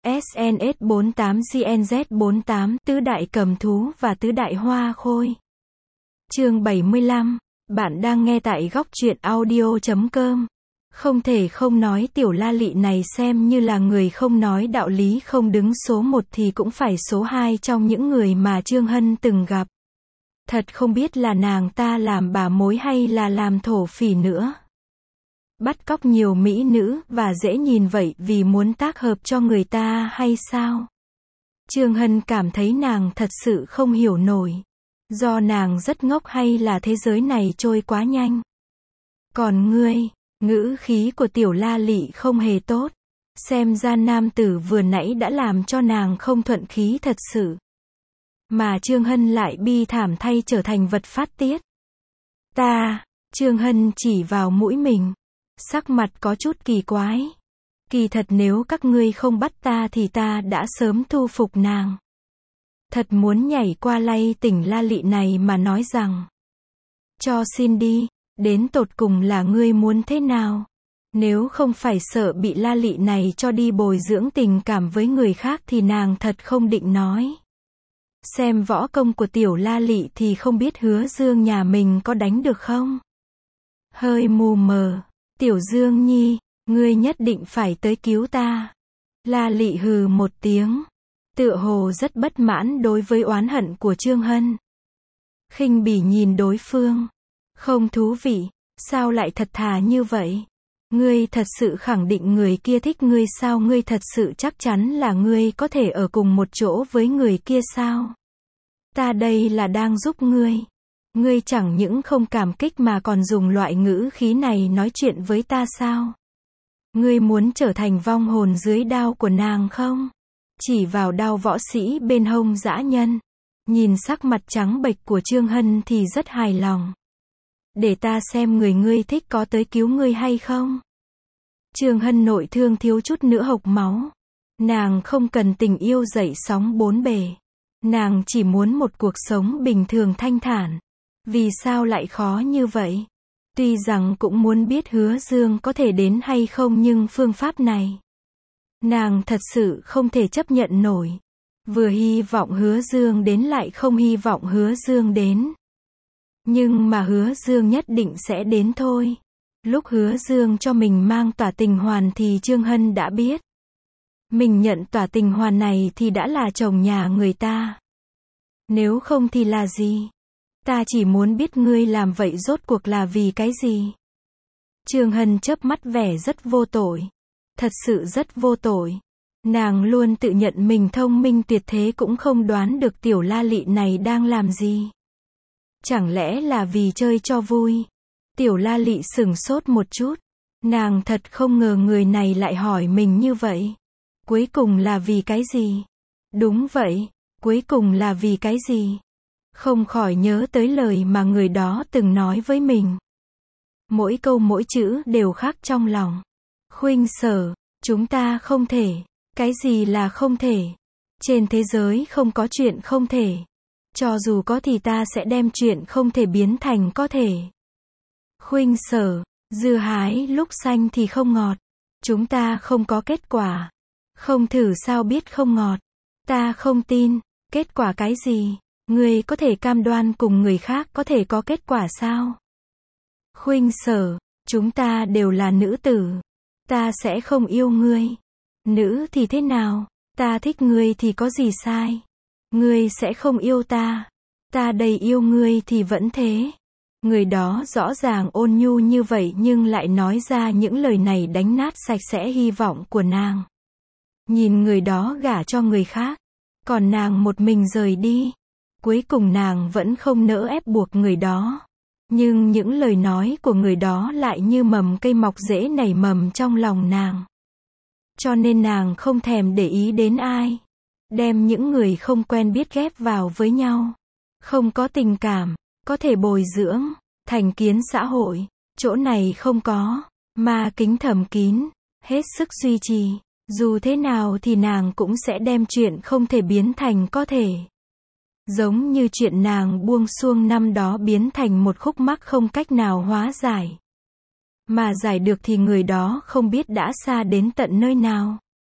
SNS48 GNZ48 Tứ đại cầm thú và tứ đại hoa khôi. Chương 75. Bạn đang nghe tại góc truyện audio.com. Không thể không nói tiểu La Lị này xem như là người không nói đạo lý, không đứng số 1 thì cũng phải số 2 trong những người mà Trương Hân từng gặp. Thật không biết là nàng ta làm bà mối hay là làm thổ phỉ nữa. Bắt cóc nhiều mỹ nữ và dễ nhìn vậy vì muốn tác hợp cho người ta hay sao? Trương Hân cảm thấy nàng thật sự không hiểu nổi. Do nàng rất ngốc hay là thế giới này trôi quá nhanh? Còn ngươi, ngữ khí của tiểu La Lị không hề tốt. Xem ra nam tử vừa nãy đã làm cho nàng không thuận khí thật sự. Mà Trương Hân lại bi thảm thay trở thành vật phát tiết. Trương Hân chỉ vào mũi mình. Sắc mặt có chút kỳ quái. Kỳ thật nếu các ngươi không bắt ta thì ta đã sớm thu phục nàng. Thật muốn nhảy qua lay tỉnh La Lị này mà nói rằng. Cho xin đi, đến tột cùng là ngươi muốn thế nào? Nếu không phải sợ bị La Lị này cho đi bồi dưỡng tình cảm với người khác thì nàng thật không định nói. Xem võ công của tiểu La Lị thì không biết Hứa Dương nhà mình có đánh được không? Hơi mù mờ. Tiểu Dương Nhi, ngươi nhất định phải tới cứu ta. La Lị hừ một tiếng. Tựa hồ rất bất mãn đối với oán hận của Trương Hân. Khinh bỉ nhìn đối phương. Không thú vị, sao lại thật thà như vậy? Ngươi thật sự khẳng định người kia thích ngươi sao? Ngươi thật sự chắc chắn là ngươi có thể ở cùng một chỗ với người kia sao? Ta đây là đang giúp ngươi. Ngươi chẳng những không cảm kích mà còn dùng loại ngữ khí này nói chuyện với ta sao? Ngươi muốn trở thành vong hồn dưới đao của nàng không? Chỉ vào đao võ sĩ bên hông dã nhân. Nhìn sắc mặt trắng bệch của Trương Hân thì rất hài lòng. Để ta xem người ngươi thích có tới cứu ngươi hay không? Trương Hân nội thương thiếu chút nữa hộc máu. Nàng không cần tình yêu dậy sóng bốn bề. Nàng chỉ muốn một cuộc sống bình thường thanh thản. Vì sao lại khó như vậy? Tuy rằng cũng muốn biết Hứa Dương có thể đến hay không nhưng phương pháp này. Nàng thật sự không thể chấp nhận nổi. Vừa hy vọng Hứa Dương đến lại không hy vọng Hứa Dương đến. Nhưng mà Hứa Dương nhất định sẽ đến thôi. Lúc Hứa Dương cho mình mang tỏa tình hoàn thì Trương Hân đã biết. Mình nhận tỏa tình hoàn này thì đã là chồng nhà người ta. Nếu không thì là gì? Ta chỉ muốn biết ngươi làm vậy rốt cuộc là vì cái gì? Trương Hân chớp mắt vẻ rất vô tội. Thật sự rất vô tội. Nàng luôn tự nhận mình thông minh tuyệt thế cũng không đoán được tiểu La Lị này đang làm gì. Chẳng lẽ là vì chơi cho vui? Tiểu La Lị sửng sốt một chút. Nàng thật không ngờ người này lại hỏi mình như vậy. Cuối cùng là vì cái gì? Đúng vậy, cuối cùng là vì cái gì? Không khỏi nhớ tới lời mà người đó từng nói với mình. Mỗi câu mỗi chữ đều khắc trong lòng. Khuynh Sở, chúng ta không thể. Cái gì là không thể? Trên thế giới không có chuyện không thể. Cho dù có thì ta sẽ đem chuyện không thể biến thành có thể. Khuynh Sở, dưa hái lúc xanh thì không ngọt. Chúng ta không có kết quả. Không thử sao biết không ngọt. Ta không tin. Kết quả cái gì? Ngươi có thể cam đoan cùng người khác có thể có kết quả sao? Khuynh Sở, chúng ta đều là nữ tử. Ta sẽ không yêu ngươi. Nữ thì thế nào? Ta thích ngươi thì có gì sai? Ngươi sẽ không yêu ta. Ta đây yêu ngươi thì vẫn thế. Người đó rõ ràng ôn nhu như vậy nhưng lại nói ra những lời này đánh nát sạch sẽ hy vọng của nàng. Nhìn người đó gả cho người khác. Còn nàng một mình rời đi. Cuối cùng nàng vẫn không nỡ ép buộc người đó. Nhưng những lời nói của người đó lại như mầm cây mọc rễ nảy mầm trong lòng nàng. Cho nên nàng không thèm để ý đến ai. Đem những người không quen biết ghép vào với nhau. Không có tình cảm, có thể bồi dưỡng, thành kiến xã hội. Chỗ này không có, ma kính thầm kín, hết sức duy trì. Dù thế nào thì nàng cũng sẽ đem chuyện không thể biến thành có thể. Giống như chuyện nàng buông xuông năm đó biến thành một khúc mắc không cách nào hóa giải. Mà giải được thì người đó không biết đã xa đến tận nơi nào.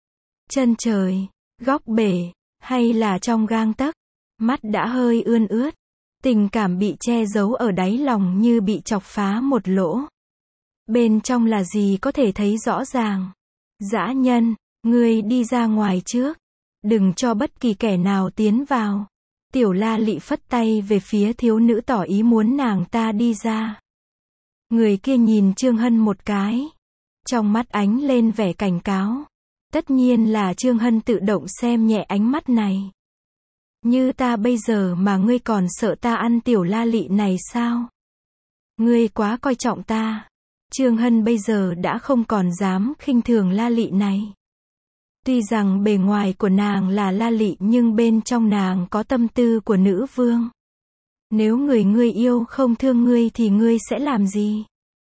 chân trời, góc bể, hay là trong gang tấc. Mắt đã hơi ươn ướt. Tình cảm bị che giấu ở đáy lòng như bị chọc phá một lỗ. Bên trong là gì có thể thấy rõ ràng. Dã nhân, ngươi đi ra ngoài trước. Đừng cho bất kỳ kẻ nào tiến vào. Tiểu La Lị phất tay về phía thiếu nữ tỏ ý muốn nàng ta đi ra. Người kia nhìn Trương Hân một cái. Trong mắt ánh lên vẻ cảnh cáo. Tất nhiên là Trương Hân tự động xem nhẹ ánh mắt này. Như ta bây giờ mà ngươi còn sợ ta ăn Tiểu La Lị này sao? Ngươi quá coi trọng ta. Trương Hân bây giờ đã không còn dám khinh thường La Lị này. Tuy rằng bề ngoài của nàng là La Lị nhưng bên trong nàng có tâm tư của nữ vương. Nếu người ngươi yêu không thương ngươi thì ngươi sẽ làm gì?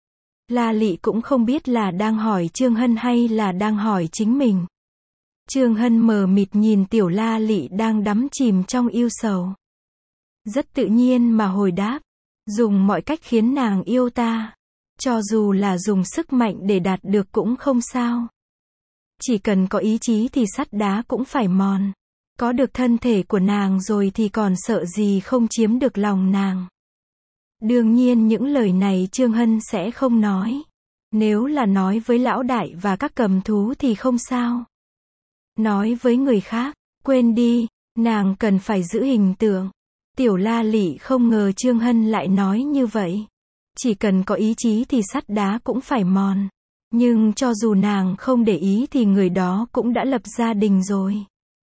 La Lị cũng không biết là đang hỏi Trương Hân hay là đang hỏi chính mình. Trương Hân mờ mịt nhìn Tiểu La Lị đang đắm chìm trong yêu sầu. Rất tự nhiên mà hồi đáp. Dùng mọi cách khiến nàng yêu ta. Cho dù là dùng sức mạnh để đạt được cũng không sao. Chỉ cần có ý chí thì sắt đá cũng phải mòn. Có được thân thể của nàng rồi thì còn sợ gì không chiếm được lòng nàng. Đương nhiên những lời này Trương Hân sẽ không nói. Nếu là nói với lão đại và các cầm thú thì không sao. Nói với người khác, quên đi, nàng cần phải giữ hình tượng. Tiểu La Lị không ngờ Trương Hân lại nói như vậy. Chỉ cần có ý chí thì sắt đá cũng phải mòn. Nhưng cho dù nàng không để ý thì người đó cũng đã lập gia đình rồi.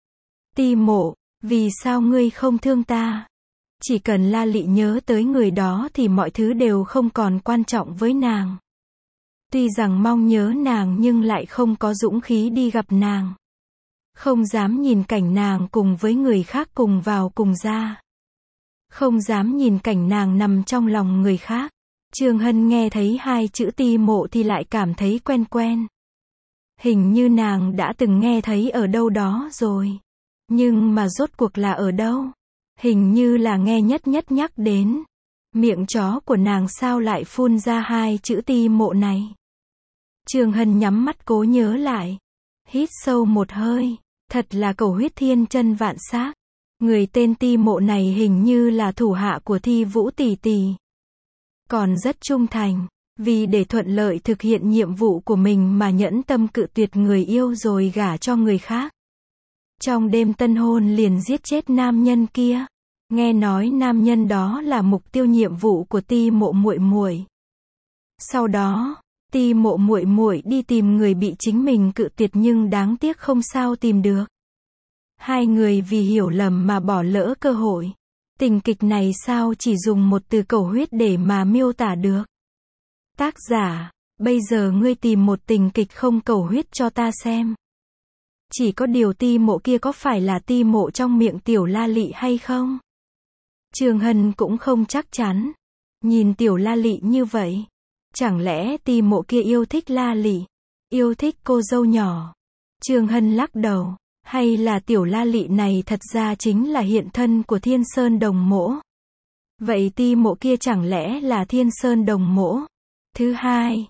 Ti Mộ, vì sao ngươi không thương ta? Chỉ cần La Lị nhớ tới người đó thì mọi thứ đều không còn quan trọng với nàng. Tuy rằng mong nhớ nàng nhưng lại không có dũng khí đi gặp nàng. Không dám nhìn cảnh nàng cùng với người khác cùng vào cùng ra. Không dám nhìn cảnh nàng nằm trong lòng người khác. Trương Hân nghe thấy hai chữ Ti Mộ thì lại cảm thấy quen quen. Hình như nàng đã từng nghe thấy ở đâu đó rồi. Nhưng mà rốt cuộc là ở đâu? Hình như là nghe nhất nhắc đến. Miệng chó của nàng sao lại phun ra hai chữ Ti Mộ này? Trương Hân nhắm mắt cố nhớ lại. Hít sâu một hơi. Thật là cầu huyết thiên chân vạn xác. Người tên Ti Mộ này hình như là thủ hạ của Thi Vũ tỷ tỷ. Còn rất trung thành. Vì để thuận lợi thực hiện nhiệm vụ của mình mà nhẫn tâm cự tuyệt người yêu rồi gả cho người khác. Trong đêm tân hôn liền giết chết nam nhân kia. Nghe nói nam nhân đó là mục tiêu nhiệm vụ của Ti Mộ muội muội. Sau đó, Ti Mộ muội muội đi tìm người bị chính mình cự tuyệt nhưng đáng tiếc không sao tìm được. Hai người vì hiểu lầm mà bỏ lỡ cơ hội. Tình kịch này sao chỉ dùng một từ cầu huyết để mà miêu tả được. Tác giả, bây giờ ngươi tìm một tình kịch không cầu huyết cho ta xem. Chỉ có điều Ti Mộ kia có phải là Ti Mộ trong miệng Tiểu La Lị hay không? Trương Hân cũng không chắc chắn. Nhìn Tiểu La Lị như vậy. Chẳng lẽ Ti Mộ kia yêu thích La Lị? Yêu thích cô dâu nhỏ? Trương Hân lắc đầu. Hay là Tiểu La Lị này thật ra chính là hiện thân của Thiên Sơn Đồng Mỗ? Vậy Ti Mộ kia chẳng lẽ là Thiên Sơn Đồng Mỗ? Thứ hai,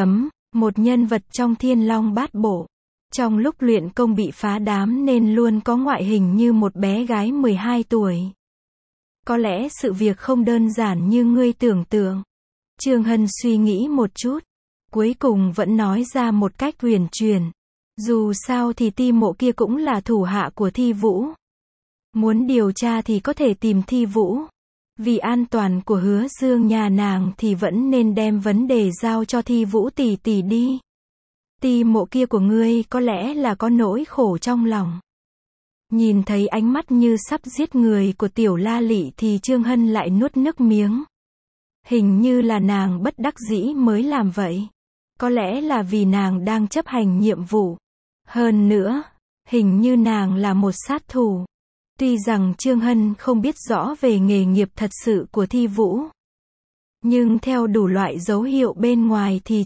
một nhân vật trong Thiên Long Bát Bộ. Trong lúc luyện công bị phá đám nên luôn có ngoại hình như một bé gái 12 tuổi. Có lẽ sự việc không đơn giản như ngươi tưởng tượng. Trương Hân suy nghĩ một chút. Cuối cùng vẫn nói ra một cách huyền chuyển. Dù sao thì Ti Mộ kia cũng là thủ hạ của Thi Vũ. Muốn điều tra thì có thể tìm Thi Vũ. Vì an toàn của Hứa Dương nhà nàng thì vẫn nên đem vấn đề giao cho Thi Vũ tỷ tỷ đi. Ti Mộ kia của ngươi có lẽ là có nỗi khổ trong lòng. Nhìn thấy ánh mắt như sắp giết người của Tiểu La Lị thì Trương Hân lại nuốt nước miếng. Hình như là nàng bất đắc dĩ mới làm vậy. Có lẽ là vì nàng đang chấp hành nhiệm vụ. Hơn nữa, hình như nàng là một sát thủ. Tuy rằng Trương Hân không biết rõ về nghề nghiệp thật sự của Thi Vũ. Nhưng theo đủ loại dấu hiệu bên ngoài thì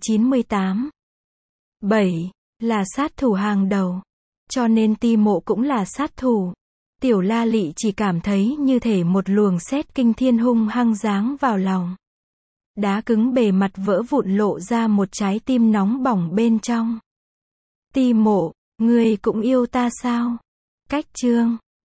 98/7 là sát thủ hàng đầu. Cho nên Ti Mộ cũng là sát thủ. Tiểu La Lị chỉ cảm thấy như thể một luồng sét kinh thiên hung hăng giáng vào lòng. Đá cứng bề mặt vỡ vụn lộ ra một trái tim nóng bỏng bên trong. Ti Mộ, Ngươi cũng yêu ta sao? Cách chương